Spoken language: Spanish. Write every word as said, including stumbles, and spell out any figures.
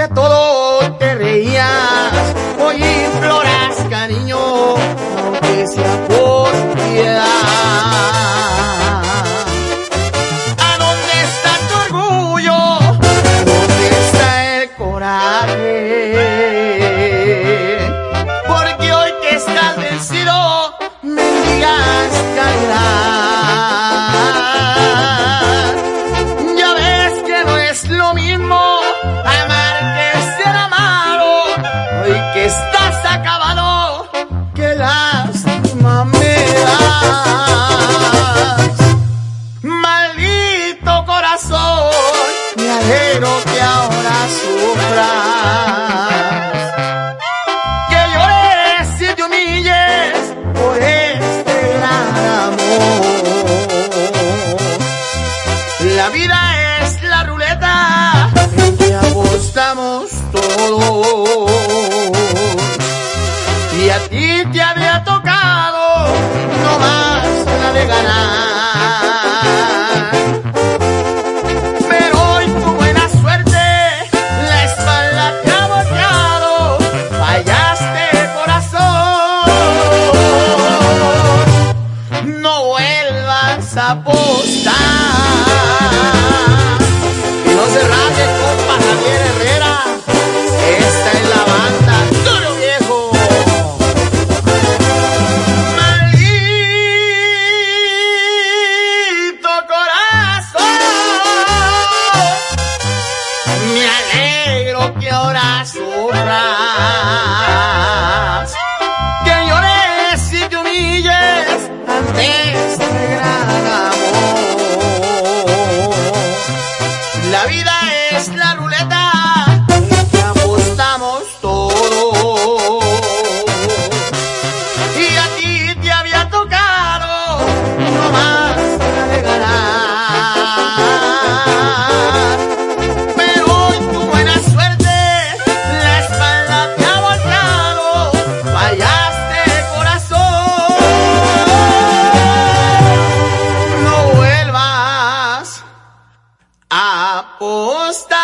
de todo te reías, hoy imploras cariño, aunque sea por piedad. ¿A dónde está tu orgullo? ¿Dónde está el coraje? Porque hoy que estás vencido, mendigas caridad. Ya ves que no es lo mismo amar que ser amado. Hoy que estás acabado, qué lástima me das. Maldito corazón, me alegro que ahora sufras, que llores y te humilles por este gran amor. La vida es la ruleta en que apostamos todos, y a ti te había tocado no más la de ganar. Pero hoy tu buena suerte la espalda te ha volteado, fallaste corazón. No vuelvas a apostar. Y no se raye, compa Javier Herrera. Esta es la banda Duro Viejo. Maldito corazón, me alegro que ahora sufras, que llores y te humilles ante este gran amor. La vida es la ruleta en que apostamos todos, y a ti te había tocado no más la de ganar. Pero hoy tu buena suerte la espalda te ha volteado, fallaste corazón. No vuelvas a apostar.